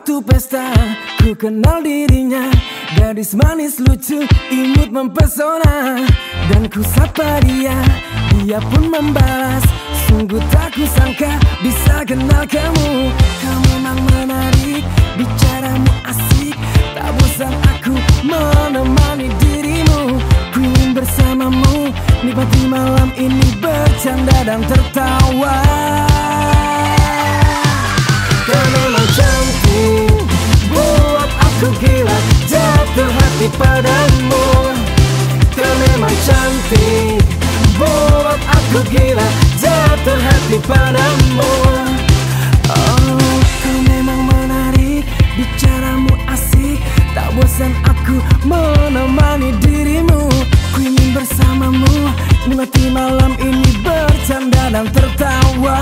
Suatu pesta, ku kenal dirinya. Gadis manis lucu, imut mempesona. Dan ku sapa dia, dia pun membalas. Sungguh tak kusangka bisa kenal kamu. Kamu memang menarik, bicaramu asik. Tak bosan aku menemani dirimu. Ku ingin bersamamu, nikmati malam ini bercanda dan tertawa. Kau memang cantik, buat aku gila, jatuh hati padamu. Kau memang cantik, buat aku gila, jatuh hati padamu. Oh, kau memang menarik, bicaramu asik. Tak bosan aku menemani dirimu. Ku ingin bersamamu, nikmati malam ini bercanda dan tertawa.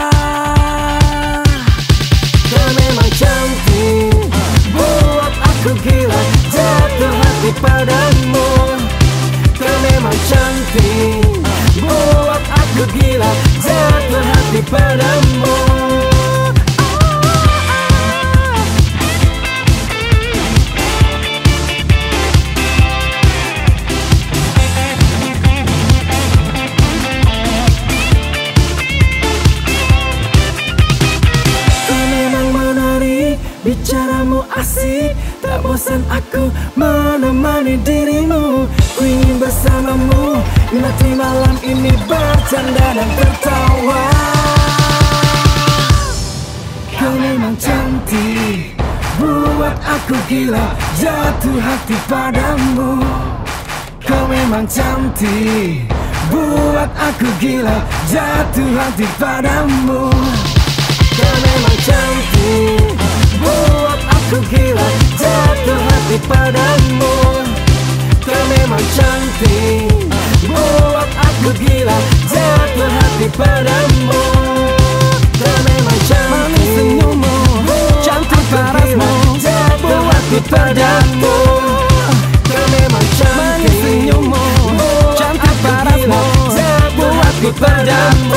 Kau memang cantik, buat aku gila, jatuh hati padamu. Kau memang cantik, buat aku gila, jatuh hati padamu. Bicaramu asik, tak bosan aku menemani dirimu. Ku ingin bersamamu, nikmati malam ini bercanda dan tertawa. Kau memang cantik, buat aku gila, jatuh hati padamu. Kau memang cantik, buat aku gila, jatuh hati padamu. Kau memang cantik, buat aku gila, jatuh hati padamu. Kau memang cantik, buat aku gila, jatuh hati padamu. Kau memang cantik, manis senyummu, cantik parasmu, jatuh hati padamu. Kau memang cantik, manis senyummu, cantik parasmu, jatuh hati padamu.